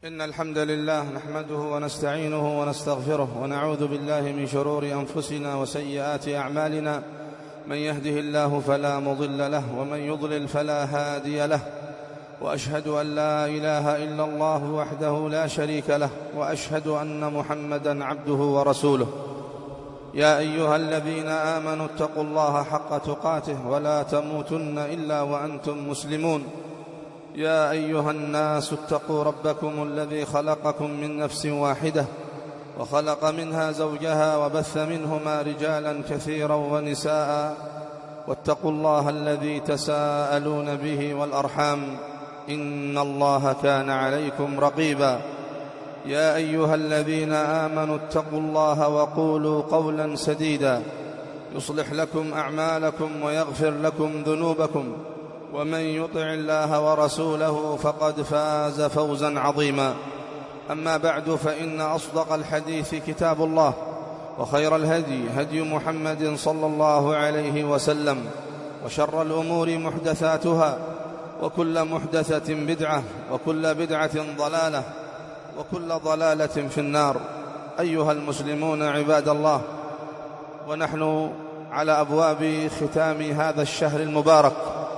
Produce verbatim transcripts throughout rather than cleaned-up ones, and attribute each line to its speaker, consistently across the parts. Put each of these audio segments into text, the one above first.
Speaker 1: إن الحمد لله نحمده ونستعينه ونستغفره ونعوذ بالله من شرور أنفسنا وسيئات أعمالنا. من يهده الله فلا مضل له ومن يضلل فلا هادي له، وأشهد أن لا إله إلا الله وحده لا شريك له، وأشهد أن محمدًا عبده ورسوله. يا أيها الذين آمنوا اتقوا الله حق تقاته ولا تموتن إلا وأنتم مسلمون. يا أيها الناس اتقوا ربكم الذي خلقكم من نفس واحدة وخلق منها زوجها وبث منهما رجالا كثيرا ونساء، واتقوا الله الذي تساءلون به والأرحام إن الله كان عليكم رقيبا. يا أيها الذين آمنوا اتقوا الله وقولوا قولا سديدا يصلح لكم أعمالكم ويغفر لكم ذنوبكم، ومن يطع الله ورسوله فقد فاز فوزا عظيما. أما بعد، فإن أصدق الحديث كتاب الله، وخير الهدي هدي محمد صلى الله عليه وسلم، وشر الأمور محدثاتها، وكل محدثة بدعة، وكل بدعة ضلالة، وكل ضلالة في النار. أيها المسلمون عباد الله، ونحن على أبواب ختام هذا الشهر المبارك،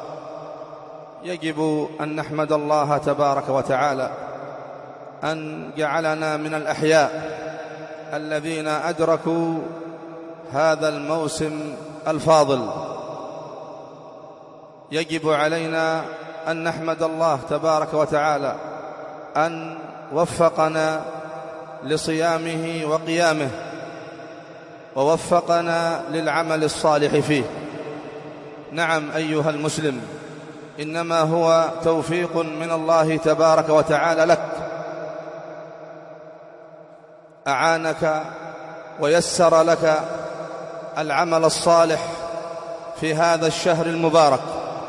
Speaker 1: يجب أن نحمد الله تبارك وتعالى أن جعلنا من الأحياء الذين أدركوا هذا الموسم الفاضل. يجب علينا أن نحمد الله تبارك وتعالى أن وفقنا لصيامه وقيامه، ووفقنا للعمل الصالح فيه. نعم أيها المسلم، إنما هو توفيق من الله تبارك وتعالى لك، أعانك ويسر لك العمل الصالح في هذا الشهر المبارك،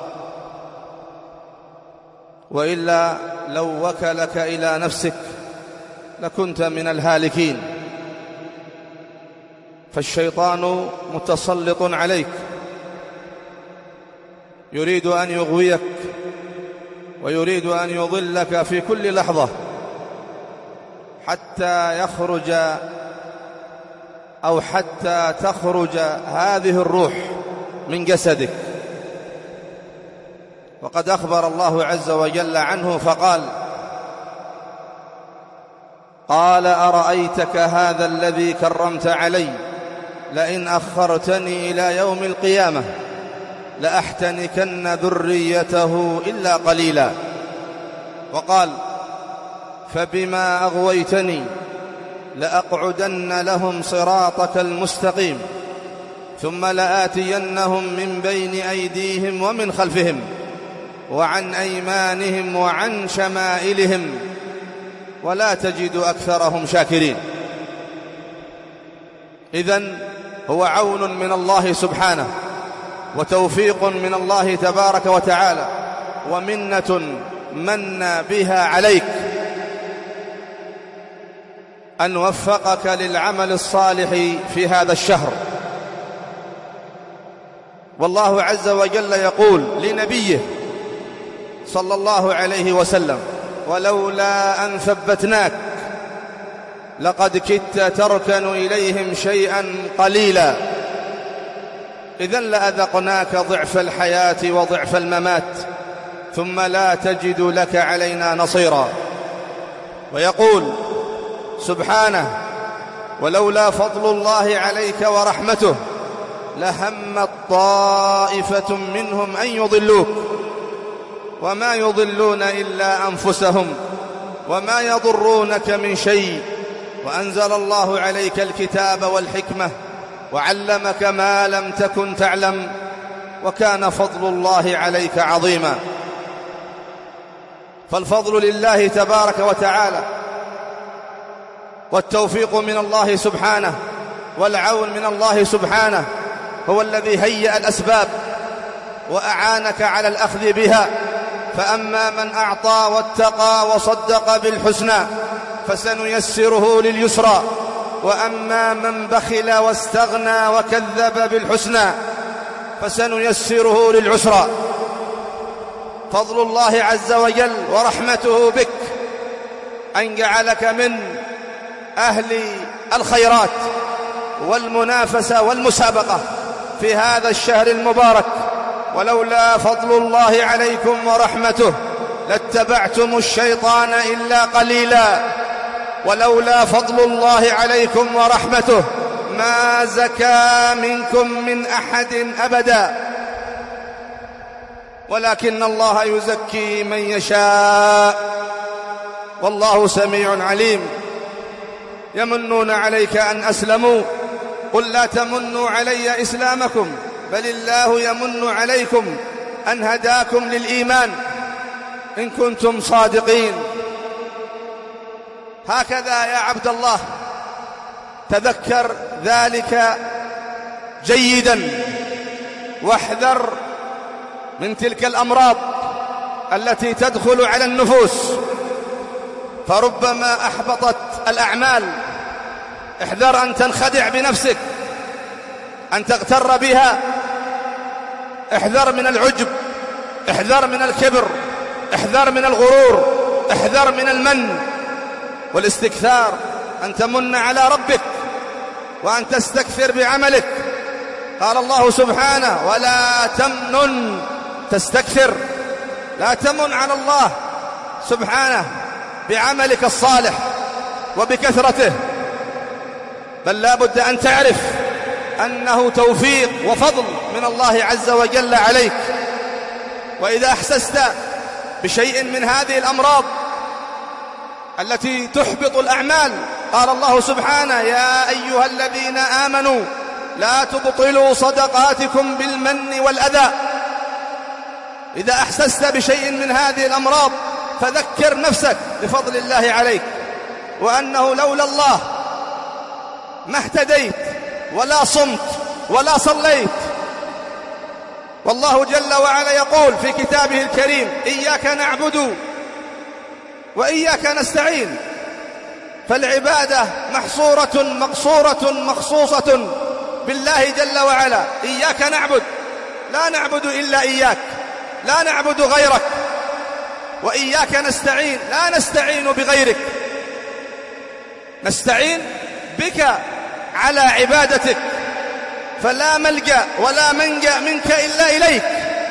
Speaker 1: وإلا لو وكلك إلى نفسك لكنت من الهالكين. فالشيطان متسلط عليك، يريد أن يغويك ويريد أن يضلك في كل لحظة حتى يخرج أو حتى تخرج هذه الروح من جسدك. وقد أخبر الله عز وجل عنه فقال: قال أرأيتك هذا الذي كرمت علي لئن أخرتني إلى يوم القيامة لأحتنكن ذريته إلا قليلا. وقال: فبما أغويتني لأقعدن لهم صراطك المستقيم ثم لآتينهم من بين أيديهم ومن خلفهم وعن أيمانهم وعن شمائلهم ولا تجد أكثرهم شاكرين. إذن هو عون من الله سبحانه، وتوفيق من الله تبارك وتعالى، ومنة من بها عليك أن وفقك للعمل الصالح في هذا الشهر. والله عز وجل يقول لنبيه صلى الله عليه وسلم: ولولا أن ثبتناك لقد كدت تركن إليهم شيئا قليلا. إذن لأذقناك ضعف الحياة وضعف الممات ثم لا تجد لك علينا نصيرا. ويقول سبحانه: ولولا فضل الله عليك ورحمته لهمت طائفة منهم أن يضلوك وما يضلون إلا أنفسهم وما يضرونك من شيء، وأنزل الله عليك الكتاب والحكمة وعلمك ما لم تكن تعلم وكان فضل الله عليك عظيما. فالفضل لله تبارك وتعالى، والتوفيق من الله سبحانه، والعون من الله سبحانه، هو الذي هيأ الأسباب وأعانك على الأخذ بها. فأما من أعطى واتقى وصدق بالحسنى فسنيسره لليسرى، وأما من بخل واستغنى وكذب بالحسنى فسنيسره للعسرى. فضل الله عز وجل ورحمته بك أن جعلك من أهل الخيرات والمنافسة والمسابقة في هذا الشهر المبارك. ولولا فضل الله عليكم ورحمته لاتبعتم الشيطان إلا قليلا. ولولا فضل الله عليكم ورحمته ما زكى منكم من أحد أبدا، ولكن الله يزكي من يشاء والله سميع عليم. يمنون عليك أن أسلموا قل لا تمنوا علي إسلامكم بل الله يمن عليكم أن هداكم للإيمان إن كنتم صادقين. هكذا يا عبد الله تذكر ذلك جيدا، واحذر من تلك الأمراض التي تدخل على النفوس فربما أحبطت الأعمال. احذر أن تنخدع بنفسك، أن تغتر بها. احذر من العجب، احذر من الكبر، احذر من الغرور، احذر من المن والاستكثار، أن تمن على ربك وأن تستكثر بعملك. قال الله سبحانه ولا تمنن تستكثر. لا تمن على الله سبحانه بعملك الصالح وبكثرته، بل لا بد أن تعرف أنه توفيق وفضل من الله عز وجل عليك. وإذا أحسست بشيء من هذه الأمراض التي تحبط الأعمال قال الله سبحانه يا أيها الذين آمنوا لا تبطلوا صدقاتكم بالمن والأذى. إذا أحسست بشيء من هذه الأمراض فذكر نفسك بفضل الله عليك، وأنه لولا الله ما اهتديت ولا صمت ولا صليت. والله جل وعلا يقول في كتابه الكريم إياك نعبد وإياك نستعين. فالعبادة محصورة مقصورة مخصوصة بالله جل وعلا. إياك نعبد، لا نعبد إلا إياك، لا نعبد غيرك. وإياك نستعين، لا نستعين بغيرك، نستعين بك على عبادتك، فلا ملجأ ولا منجأ منك إلا إليك.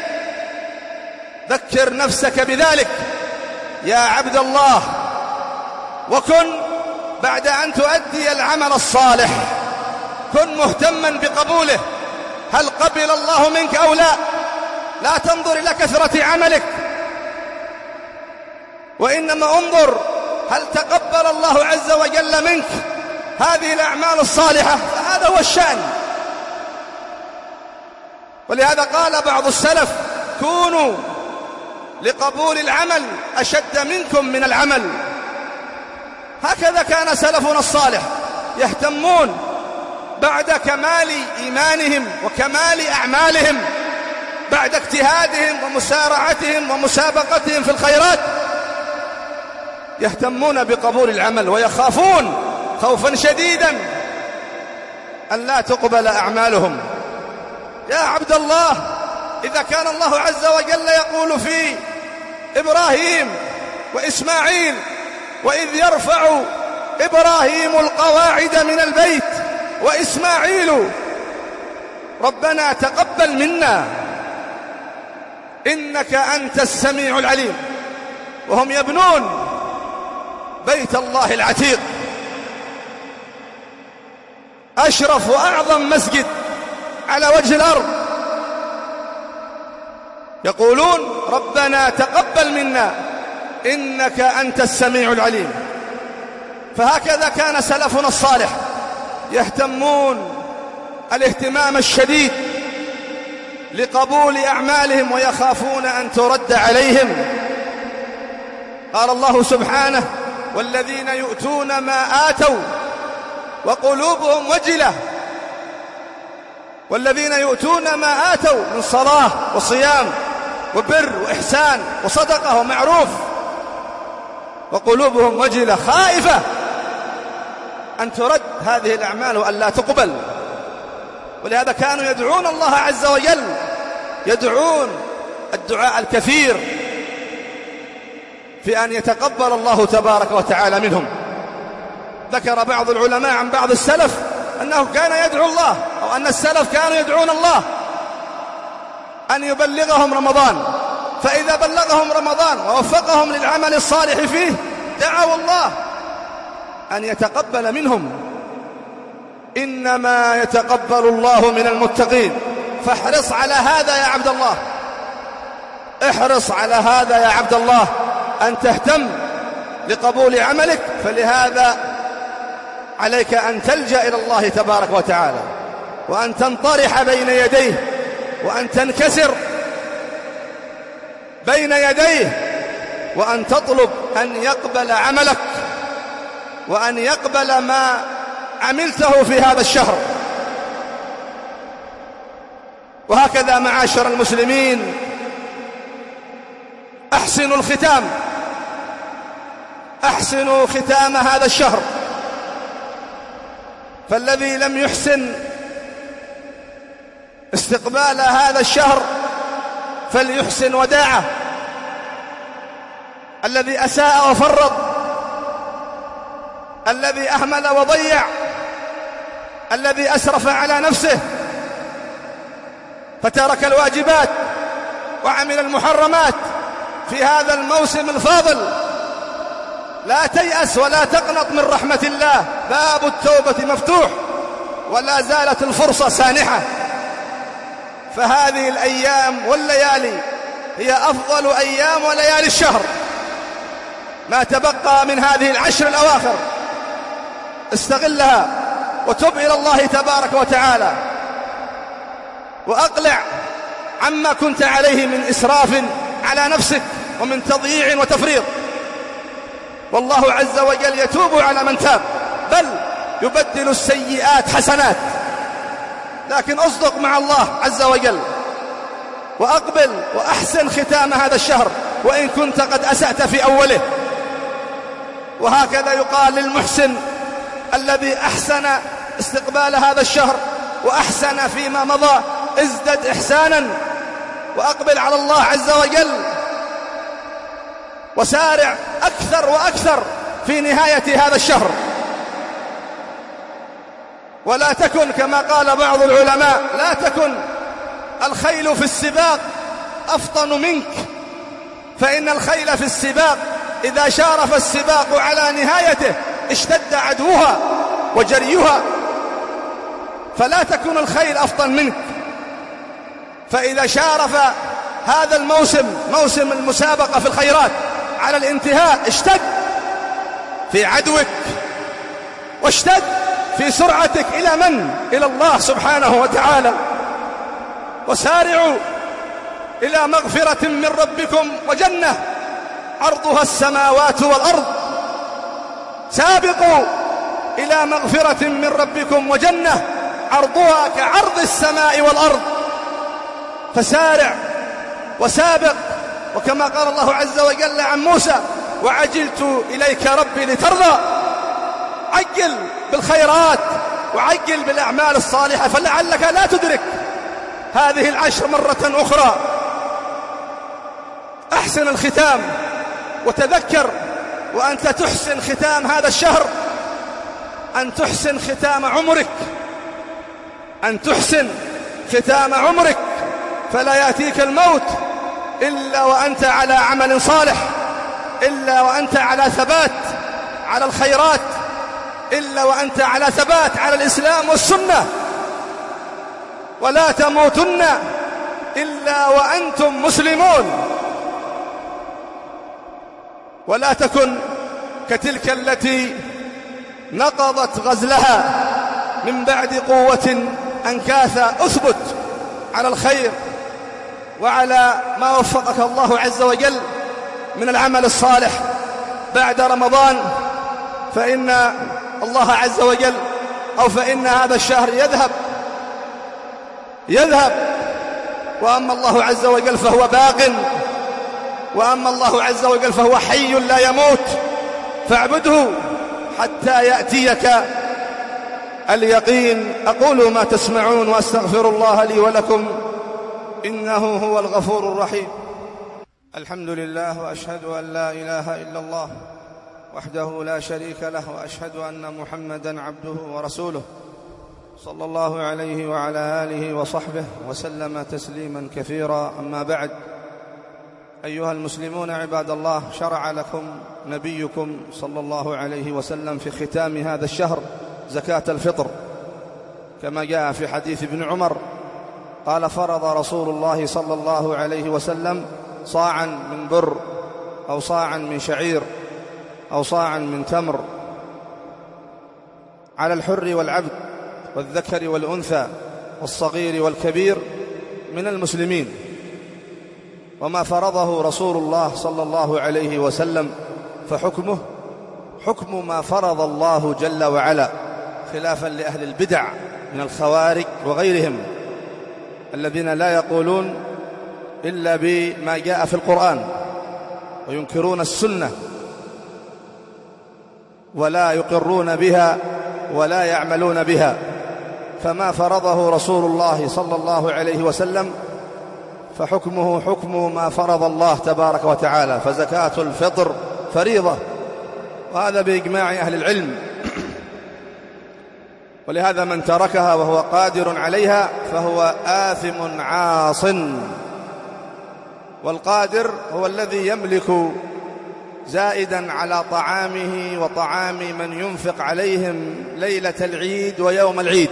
Speaker 1: ذكر نفسك بذلك يا عبد الله، وكن بعد أن تؤدي العمل الصالح كن مهتما بقبوله. هل قبل الله منك أو لا؟ لا تنظر إلى كثرة عملك، وإنما انظر هل تقبل الله عز وجل منك هذه الأعمال الصالحة، فهذا هو الشأن. ولهذا قال بعض السلف كونوا لقبول العمل أشد منكم من العمل. هكذا كان سلفنا الصالح يهتمون بعد كمال إيمانهم وكمال أعمالهم، بعد اجتهادهم ومسارعتهم ومسابقتهم في الخيرات، يهتمون بقبول العمل ويخافون خوفا شديدا أن لا تقبل أعمالهم. يا عبد الله، إذا كان الله عز وجل يقول في إبراهيم وإسماعيل وإذ يرفع إبراهيم القواعد من البيت وإسماعيل ربنا تقبل منا إنك أنت السميع العليم، وهم يبنون بيت الله العتيق، أشرف وأعظم مسجد على وجه الأرض، يقولون ربنا تقبل منا إنك أنت السميع العليم. فهكذا كان سلفنا الصالح يهتمون الاهتمام الشديد لقبول أعمالهم ويخافون أن ترد عليهم. قال الله سبحانه والذين يؤتون ما آتوا وقلوبهم وجلة، والذين يؤتون ما آتوا من صلاة وصيام وبر وإحسان وصدقة ومعروف وقلوبهم وجلة خائفة أن ترد هذه الأعمال وأن لا تقبل. ولهذا كانوا يدعون الله عز وجل، يدعون الدعاء الكثير في أن يتقبل الله تبارك وتعالى منهم. ذكر بعض العلماء عن بعض السلف أنه كان يدعو الله، أو أن السلف كانوا يدعون الله أن يبلغهم رمضان، فإذا بلغهم رمضان ووفقهم للعمل الصالح فيه دعوا الله أن يتقبل منهم. إنما يتقبل الله من المتقين، فاحرص على هذا يا عبد الله، احرص على هذا يا عبد الله، أن تهتم لقبول عملك. فلهذا عليك أن تلجأ إلى الله تبارك وتعالى، وأن تنطرح بين يديه، وأن تنكسر بين يديه، وأن تطلب أن يقبل عملك، وأن يقبل ما عملته في هذا الشهر. وهكذا معاشر المسلمين، أحسنوا الختام، أحسنوا ختام هذا الشهر. فالذي لم يحسن استقبال هذا الشهر فليحسن وداعه، الذي أساء وفرط، الذي أهمل وضيع، الذي أسرف على نفسه فترك الواجبات وعمل المحرمات في هذا الموسم الفاضل، لا تيأس ولا تقنط من رحمة الله، باب التوبة مفتوح ولا زالت الفرصة سانحة. فهذه الأيام والليالي هي أفضل أيام وليالي الشهر، ما تبقى من هذه العشر الأواخر استغلها وتب إلى الله تبارك وتعالى، وأقلع عما كنت عليه من إسراف على نفسك ومن تضييع وتفريط. والله عز وجل يتوب على من تاب، بل يبدل السيئات حسنات. لكن أصدق مع الله عز وجل، وأقبل وأحسن ختام هذا الشهر وإن كنت قد أسأت في أوله. وهكذا يقال للمحسن الذي أحسن استقبال هذا الشهر وأحسن فيما مضى: ازدد إحسانا وأقبل على الله عز وجل، وسارع أكثر وأكثر في نهاية هذا الشهر. ولا تكن كما قال بعض العلماء: لا تكن الخيل في السباق أفطن منك، فإن الخيل في السباق إذا شارف السباق على نهايته اشتد عدوها وجريها. فلا تكن الخيل أفطن منك، فإذا شارف هذا الموسم موسم المسابقة في الخيرات على الانتهاء اشتد في عدوك، واشتد في سرعتك إلى من؟ إلى الله سبحانه وتعالى. وسارعوا إلى مغفرة من ربكم وجنة عرضها السماوات والأرض. سابقوا إلى مغفرة من ربكم وجنة عرضها كعرض السماء والأرض. فسارع وسابق، وكما قال الله عز وجل عن موسى: وعجلت إليك ربي لترضى. عجل بالخيرات وعجل بالأعمال الصالحة، فلعلك لا تدرك هذه العشر مرة أخرى. أحسن الختام، وتذكر وأنت تحسن ختام هذا الشهر أن تحسن ختام عمرك، أن تحسن ختام عمرك، فلا يأتيك الموت إلا وأنت على عمل صالح، إلا وأنت على ثبات على الخيرات، إلا وأنت على ثبات على الإسلام والسنة. ولا تموتن إلا وأنتم مسلمون. ولا تكن كتلك التي نقضت غزلها من بعد قوة أنكاثا. أثبت على الخير وعلى ما وفقك الله عز وجل من العمل الصالح بعد رمضان، فإن الله عز وجل أو فإن هذا الشهر يذهب يذهب وأما الله عز وجل فهو باق، وأما الله عز وجل فهو حي لا يموت، فاعبده حتى يأتيك اليقين. أقول ما تسمعون وأستغفر الله لي ولكم إنه هو الغفور الرحيم. الحمد لله، وأشهد أن لا إله إلا الله وحده لا شريك له، وأشهد أن محمدًا عبده ورسوله صلى الله عليه وعلى آله وصحبه وسلم تسليمًا كثيرا. أما بعد، أيها المسلمون عباد الله، شرع لكم نبيكم صلى الله عليه وسلم في ختام هذا الشهر زكاة الفطر، كما جاء في حديث ابن عمر قال: فرض رسول الله صلى الله عليه وسلم صاعا من بر أو صاعا من شعير أو صاعا من تمر على الحر والعبد والذكر والأنثى والصغير والكبير من المسلمين. وما فرضه رسول الله صلى الله عليه وسلم فحكمه حكم ما فرض الله جل وعلا، خلافا لأهل البدع من الخوارج وغيرهم الذين لا يقولون إلا بما جاء في القرآن وينكرون السنة ولا يقرون بها ولا يعملون بها. فما فرضه رسول الله صلى الله عليه وسلم فحكمه حكم ما فرض الله تبارك وتعالى، فزكاة الفطر فريضة، وهذا بإجماع أهل العلم. ولهذا من تركها وهو قادر عليها فهو آثم عاص. والقادر هو الذي يملك زائدا على طعامه وطعام من ينفق عليهم ليلة العيد ويوم العيد،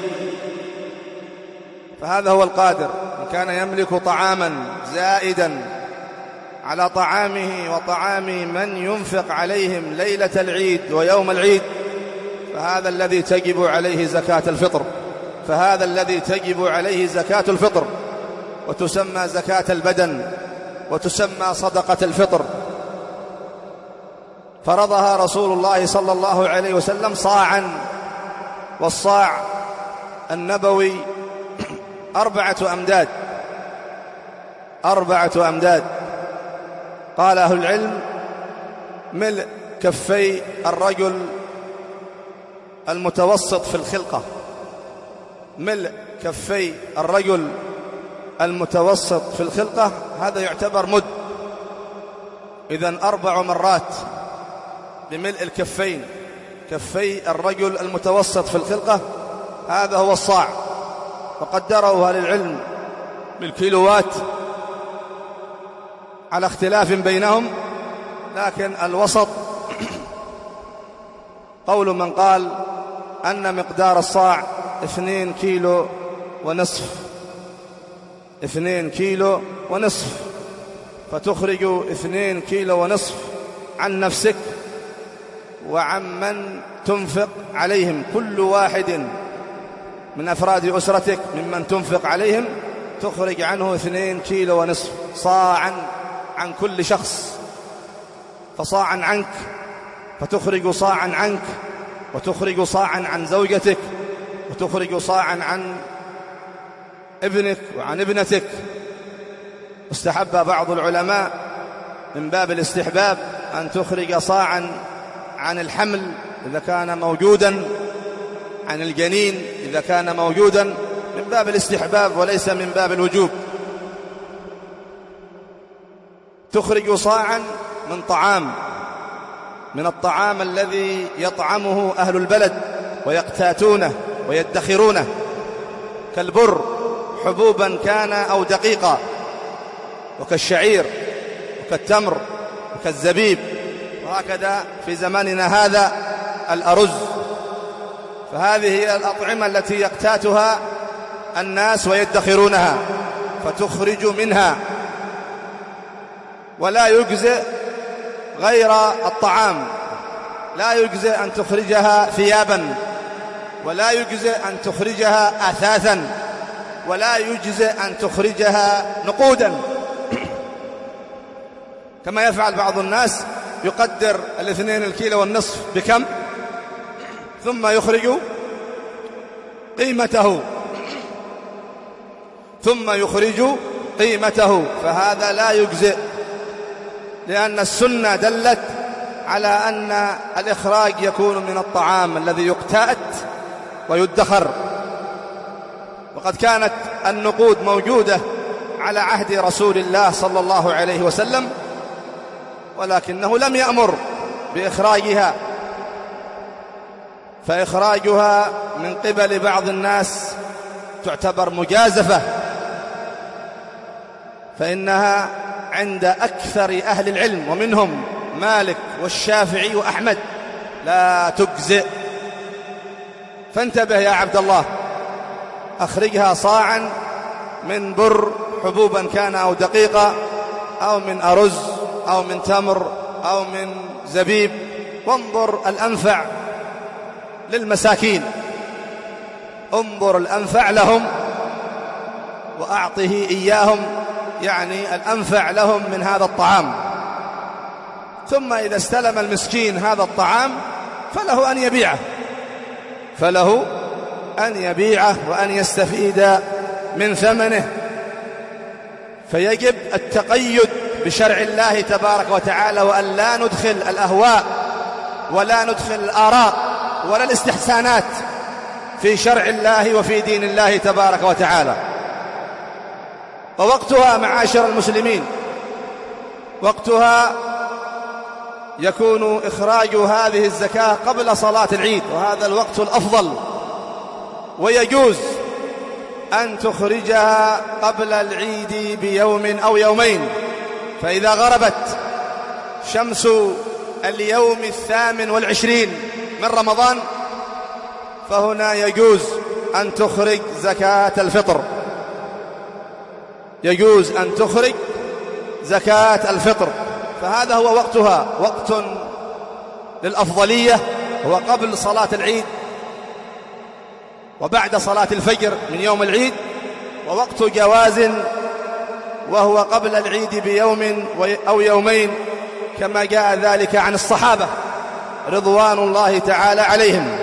Speaker 1: فهذا هو القادر. من كان يملك طعاما زائدا على طعامه وطعام من ينفق عليهم ليلة العيد ويوم العيد فهذا الذي تجب عليه زكاة الفطر فهذا الذي تجب عليه زكاة الفطر وتسمى زكاة البدن وتسمى صدقة الفطر. فرضها رسول الله صلى الله عليه وسلم صاعا، والصاع النبوي أربعة أمداد أربعة أمداد قال أهل العلم: ملء كفي الرجل المتوسط في الخلقة ملء كفي الرجل المتوسط في الخلقة هذا يعتبر مد. إذن أربع مرات بملء الكفين، كفي الرجل المتوسط في الخلقة، هذا هو الصاع. وقدره أهل العلم بالكيلوات على اختلاف بينهم، لكن الوسط قول من قال أن مقدار الصاع اثنين كيلو ونصف اثنين كيلو ونصف فتخرج اثنين كيلو ونصف عن نفسك وعن من تنفق عليهم، كل واحد من أفراد أسرتك ممن تنفق عليهم تخرج عنه اثنين كيلو ونصف، صاعا عن كل شخص. فصاعا عنك فتخرج صاعا عنك، وتخرج صاعا عن زوجتك، وتخرج صاعا عن ابنك وعن ابنتك. استحب بعض العلماء من باب الاستحباب أن تخرج صاعا عن الحمل إذا كان موجودا، عن الجنين إذا كان موجودا، من باب الاستحباب وليس من باب الوجوب. تخرج صاعا من طعام، من الطعام الذي يطعمه أهل البلد ويقتاتونه ويدخرونه، كالبر حبوبا كان أو دقيقا، وكالشعير وكالتمر وكالزبيب، وهكذا في زماننا هذا الأرز. فهذه هي الأطعمة التي يقتاتها الناس ويدخرونها، فتخرج منها. ولا يجزئ غير الطعام، لا يجزئ أن تخرجها ثيابا، ولا يجزئ أن تخرجها أثاثا، ولا يجزئ أن تخرجها نقودا كما يفعل بعض الناس، يقدر الاثنين الكيلو والنصف بكم ثم يخرج قيمته ثم يخرج قيمته فهذا لا يجزئ، لأن السنة دلت على أن الإخراج يكون من الطعام الذي يقتات ويدخر. وقد كانت النقود موجودة على عهد رسول الله صلى الله عليه وسلم، ولكنه لم يأمر بإخراجها، فإخراجها من قبل بعض الناس تعتبر مجازفة، فإنها عند أكثر أهل العلم ومنهم مالك والشافعي وأحمد لا تجزئ. فانتبه يا عبد الله، أخرجها صاعا من بر حبوبا كان أو دقيقة، أو من أرز أو من تمر أو من زبيب، وانظر الأنفع للمساكين، انظر الأنفع لهم وأعطه إياهم، يعني الأنفع لهم من هذا الطعام. ثم إذا استلم المسكين هذا الطعام فله أن يبيعه، فله أن يبيعه وأن يستفيد من ثمنه. فيجب التقيد بشرع الله تبارك وتعالى، وأن لا ندخل الأهواء ولا ندخل الآراء ولا الاستحسانات في شرع الله وفي دين الله تبارك وتعالى. ووقتها معاشر المسلمين، وقتها يكون إخراج هذه الزكاة قبل صلاة العيد، وهذا الوقت الأفضل، ويجوز أن تخرجها قبل العيد بيوم أو يومين. فإذا غربت شمس اليوم الثامن والعشرين من رمضان فهنا يجوز أن تخرج زكاة الفطر، يجوز أن تخرج زكاة الفطر. فهذا هو وقتها، وقت للأفضلية، هو قبل صلاة العيد وبعد صلاة الفجر من يوم العيد، ووقت جواز وهو قبل العيد بيوم أو يومين، كما جاء ذلك عن الصحابة رضوان الله تعالى عليهم.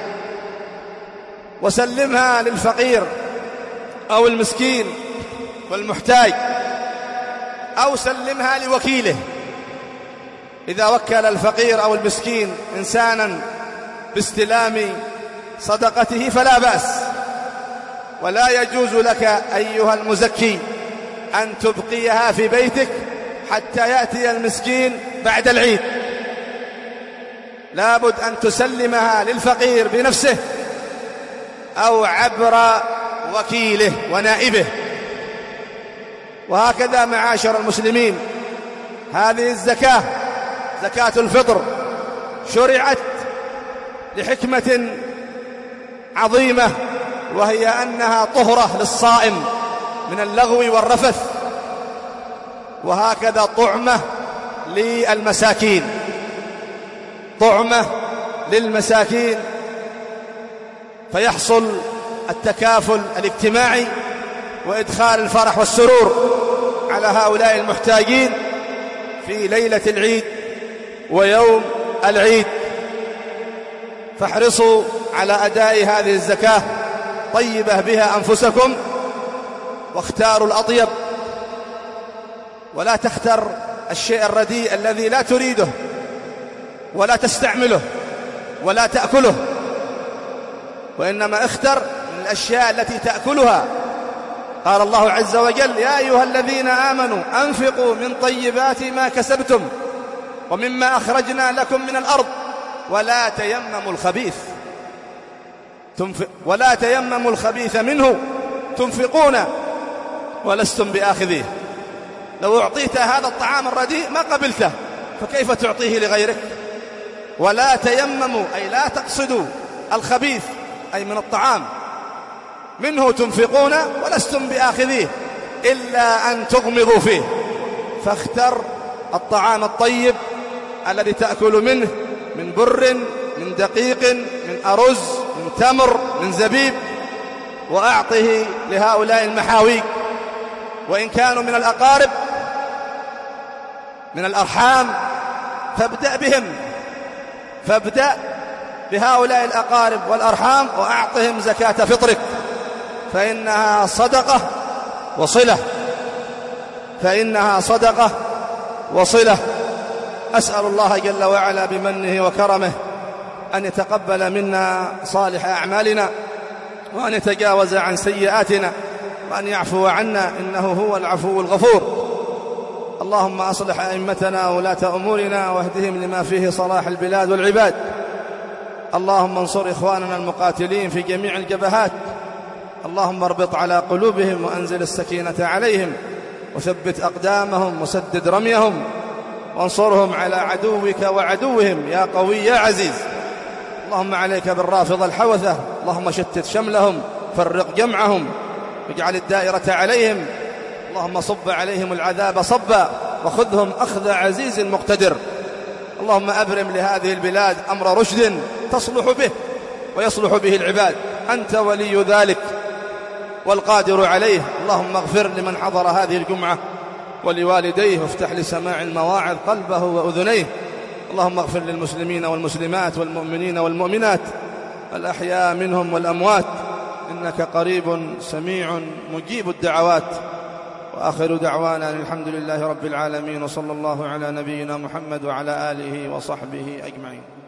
Speaker 1: وسلمها للفقير أو المسكين والمحتاج، أو سلمها لوكيله. إذا وكل الفقير أو المسكين إنسانا باستلام صدقته فلا بأس، ولا يجوز لك أيها المزكي أن تبقيها في بيتك حتى يأتي المسكين بعد العيد، لابد أن تسلمها للفقير بنفسه أو عبر وكيله ونائبه. وهكذا معاشر المسلمين، هذه الزكاة زكاة الفطر شرعت لحكمة عظيمة، وهي أنها طهرة للصائم من اللغو والرفث، وهكذا طعمة للمساكين، طعمة للمساكين، فيحصل التكافل الاجتماعي وإدخال الفرح والسرور على هؤلاء المحتاجين في ليلة العيد ويوم العيد. فاحرصوا على أداء هذه الزكاة، طيبة بها أنفسكم، واختاروا الأطيب، ولا تختر الشيء الرديء الذي لا تريده ولا تستعمله ولا تأكله، وإنما اختر من الأشياء التي تأكلها. قال الله عز وجل: يا أيها الذين آمنوا أنفقوا من طيبات ما كسبتم ومما أخرجنا لكم من الأرض ولا تيمموا الخبيث ولا تيمموا الخبيث منه تنفقون ولستم بآخذيه. لو أعطيت هذا الطعام الرديء ما قبلته، فكيف تعطيه لغيرك؟ ولا تيمموا أي لا تقصدوا الخبيث، أي من الطعام، منه تنفقون ولستم بآخذيه إلا أن تغمضوا فيه. فاختر الطعام الطيب الذي تأكل منه، من بر، من دقيق، من أرز، من تمر، من زبيب، وأعطه لهؤلاء المحاويج. وإن كانوا من الأقارب من الأرحام فابدأ بهم، فابدأ بهؤلاء الأقارب والأرحام وأعطهم زكاة فطرك، فإنها صدقة وصلة، فإنها صدقة وصلة. أسأل الله جل وعلا بمنه وكرمه أن يتقبل منا صالح أعمالنا، وأن يتجاوز عن سيئاتنا، وأن يعفو عنا، إنه هو العفو الغفور. اللهم أصلح أئمتنا وولاة أمورنا واهدهم لما فيه صلاح البلاد والعباد. اللهم انصر إخواننا المقاتلين في جميع الجبهات. اللهم اربط على قلوبهم وأنزل السكينة عليهم وثبت أقدامهم وسدد رميهم وانصرهم على عدوك وعدوهم يا قوي يا عزيز. اللهم عليك بالرافضة الحوثة، اللهم شتت شملهم، فرق جمعهم، واجعل الدائرة عليهم. اللهم صب عليهم العذاب صبا وخذهم أخذ عزيز مقتدر. اللهم أبرم لهذه البلاد أمر رشد تصلح به ويصلح به العباد، أنت ولي ذلك والقادر عليه. اللهم اغفر لمن حضر هذه الجمعة ولوالديه، وافتح لسماع المواعظ قلبه وأذنيه. اللهم اغفر للمسلمين والمسلمات والمؤمنين والمؤمنات الأحياء منهم والأموات، إنك قريب سميع مجيب الدعوات. وآخر دعوانا الحمد لله رب العالمين، وصلى الله على نبينا محمد وعلى آله وصحبه أجمعين.